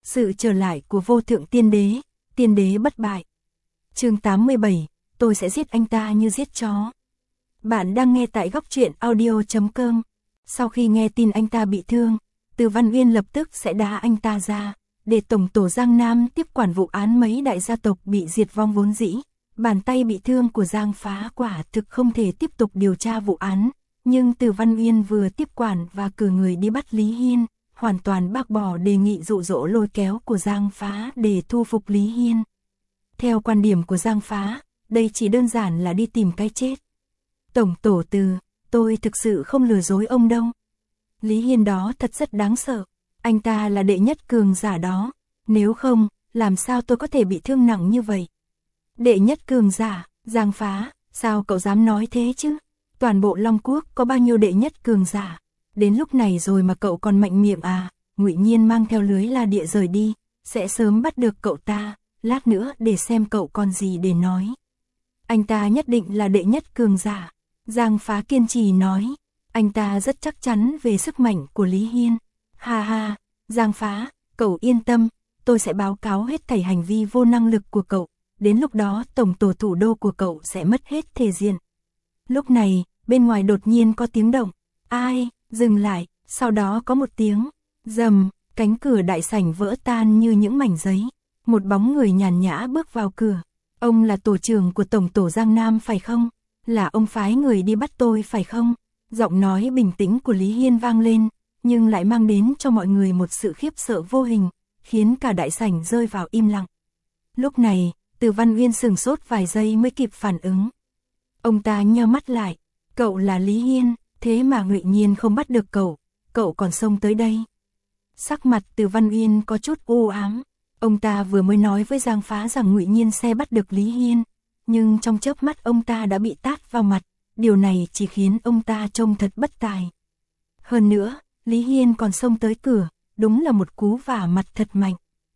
Sự trở lại của vô thượng tiên đế bất bại. Chương 87, tôi sẽ giết anh ta như giết chó. Bạn đang nghe tại góc truyện audio.com. Sau khi nghe tin anh ta bị thương, Từ Văn Uyên lập tức sẽ đá anh ta ra, để Tổng tổ Giang Nam tiếp quản vụ án mấy đại gia tộc bị diệt vong vốn dĩ. Bàn tay bị thương của Giang Phá quả thực không thể tiếp tục điều tra vụ án, nhưng Từ Văn Uyên vừa tiếp quản và cử người đi bắt Lý Hiên, hoàn toàn bác bỏ đề nghị dụ dỗ lôi kéo của Giang Phá để thu phục Lý Hiên. Theo quan điểm của Giang Phá, đây chỉ đơn giản là đi tìm cái chết. Tổng tổ Từ, tôi thực sự không lừa dối ông đâu. Lý Hiên đó thật rất đáng sợ, anh ta là đệ nhất cường giả đó, nếu không, làm sao tôi có thể bị thương nặng như vậy? Đệ nhất cường giả, Giang Phá, sao cậu dám nói thế chứ? Toàn bộ Long Quốc có bao nhiêu đệ nhất cường giả? Đến lúc này rồi mà cậu còn mạnh miệng à? Ngụy Nhiên mang theo lưới la địa rời đi, sẽ sớm bắt được cậu ta, lát nữa để xem cậu còn gì để nói. Anh ta nhất định là đệ nhất cường giả, Giang Phá kiên trì nói. Anh ta rất chắc chắn về sức mạnh của Lý Hiên. Ha ha, Giang Phá, cậu yên tâm, tôi sẽ báo cáo hết thảy hành vi vô năng lực của cậu. Đến lúc đó tổng tổ thủ đô của cậu sẽ mất hết thể diện. Lúc này, bên ngoài đột nhiên có tiếng động. Ai, dừng lại, sau đó có một tiếng rầm, cánh cửa đại sảnh vỡ tan như những mảnh giấy. Một bóng người nhàn nhã bước vào cửa. Ông là tổ trưởng của tổng tổ Giang Nam phải không? Là ông phái người đi bắt tôi phải không? Giọng nói bình tĩnh của Lý Hiên vang lên, nhưng lại mang đến cho mọi người một sự khiếp sợ vô hình, khiến cả đại sảnh rơi vào im lặng. Lúc này, Từ Văn Uyên sửng sốt vài giây mới kịp phản ứng. Ông ta nheo mắt lại, cậu là Lý Hiên, thế mà Ngụy Nhiên không bắt được cậu còn xông tới đây. Sắc mặt Từ Văn Uyên có chút u ám, ông ta vừa mới nói với Giang Phá rằng Ngụy Nhiên sẽ bắt được Lý Hiên, nhưng trong chớp mắt ông ta đã bị tát vào mặt, điều này chỉ khiến ông ta trông thật bất tài. Hơn nữa, Lý Hiên còn xông tới cửa, đúng là một cú vả mặt thật mạnh.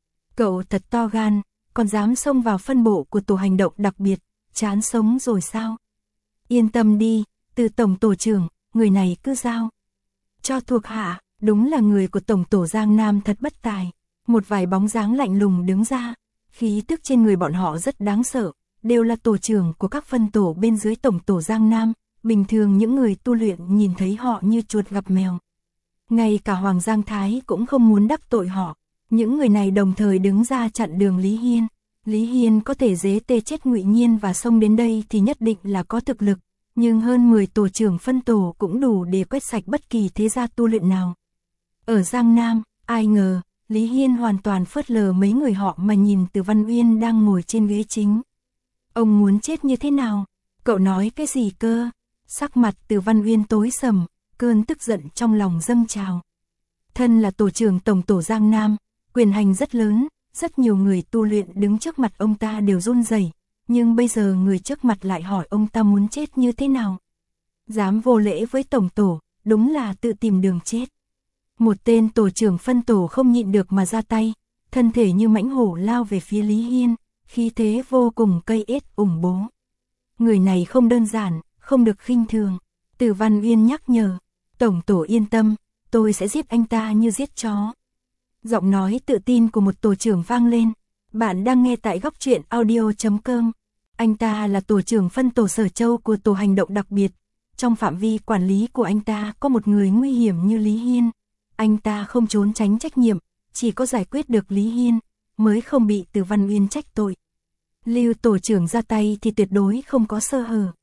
Cậu thật to gan, còn dám xông vào phân bộ của tổ hành động đặc biệt, chán sống rồi sao? Yên tâm đi, Từ tổng tổ trưởng, người này cứ giao cho thuộc hạ, đúng là người của tổng tổ Giang Nam thật bất tài. Một vài bóng dáng lạnh lùng đứng ra, khí tức trên người bọn họ rất đáng sợ, đều là tổ trưởng của các phân tổ bên dưới tổng tổ Giang Nam, bình thường những người tu luyện nhìn thấy họ như chuột gặp mèo. Ngay cả Hoàng Giang Thái cũng không muốn đắc tội họ, những người này đồng thời đứng ra chặn đường Lý Hiên. Lý Hiên có thể dế tê chết Ngụy Nhiên và xông đến đây thì nhất định là có thực lực, nhưng hơn 10 tổ trưởng phân tổ cũng đủ để quét sạch bất kỳ thế gia tu luyện nào. Ở Giang Nam, ai ngờ, Lý Hiên hoàn toàn phớt lờ mấy người họ mà nhìn Từ Văn Uyên đang ngồi trên ghế chính. Ông muốn chết như thế nào? Cậu nói cái gì cơ? Sắc mặt Từ Văn Uyên tối sầm, cơn tức giận trong lòng dâng trào. Thân là tổ trưởng tổng tổ Giang Nam, quyền hành rất lớn, rất nhiều người tu luyện đứng trước mặt ông ta đều run rẩy, nhưng bây giờ người trước mặt lại hỏi ông ta muốn chết như thế nào. Dám vô lễ với tổng tổ, đúng là tự tìm đường chết. Một tên tổ trưởng phân tổ không nhịn được mà ra tay, thân thể như mãnh hổ lao về phía Lý Hiên, khí thế vô cùng cây ết ủng bố. Người này không đơn giản, không được khinh thường. Từ Văn Uyên nhắc nhở, tổng tổ yên tâm, tôi sẽ giết anh ta như giết chó. Giọng nói tự tin của một tổ trưởng vang lên. Bạn đang nghe tại góc truyện audio.com. Anh ta là tổ trưởng phân tổ Sở Châu của tổ hành động đặc biệt. Trong phạm vi quản lý của anh ta có một người nguy hiểm như Lý Hiên. Anh ta không trốn tránh trách nhiệm, chỉ có giải quyết được Lý Hiên, mới không bị Từ Văn Uyên trách tội. Lưu tổ trưởng ra tay thì tuyệt đối không có sơ hở.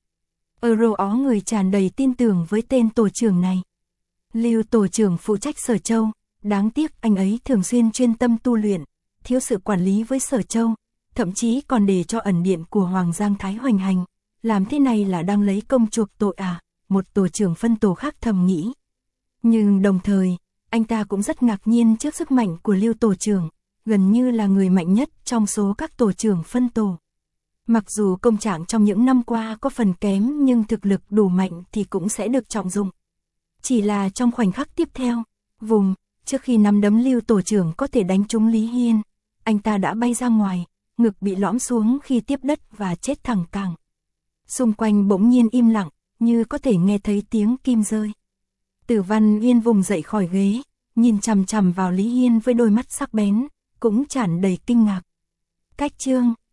Ó người tràn đầy tin tưởng với tên tổ trưởng này. Lưu tổ trưởng phụ trách Sở Châu, đáng tiếc anh ấy thường xuyên chuyên tâm tu luyện, thiếu sự quản lý với Sở Châu, thậm chí còn để cho ẩn điện của Hoàng Giang Thái hoành hành. Làm thế này là đang lấy công chuộc tội à? Một tổ trưởng phân tổ khác thầm nghĩ. Nhưng đồng thời, anh ta cũng rất ngạc nhiên trước sức mạnh của Lưu tổ trưởng, gần như là người mạnh nhất trong số các tổ trưởng phân tổ. Mặc dù công trạng trong những năm qua có phần kém nhưng thực lực đủ mạnh thì cũng sẽ được trọng dụng. Chỉ là trong khoảnh khắc tiếp theo, trước khi nắm đấm Lưu tổ trưởng có thể đánh trúng Lý Hiên, anh ta đã bay ra ngoài, ngực bị lõm xuống khi tiếp đất và chết thẳng cẳng. Xung quanh bỗng nhiên im lặng, như có thể nghe thấy tiếng kim rơi. Từ Văn Uyên vùng dậy khỏi ghế, nhìn chằm chằm vào Lý Hiên với đôi mắt sắc bén, cũng tràn đầy kinh ngạc. Cách chương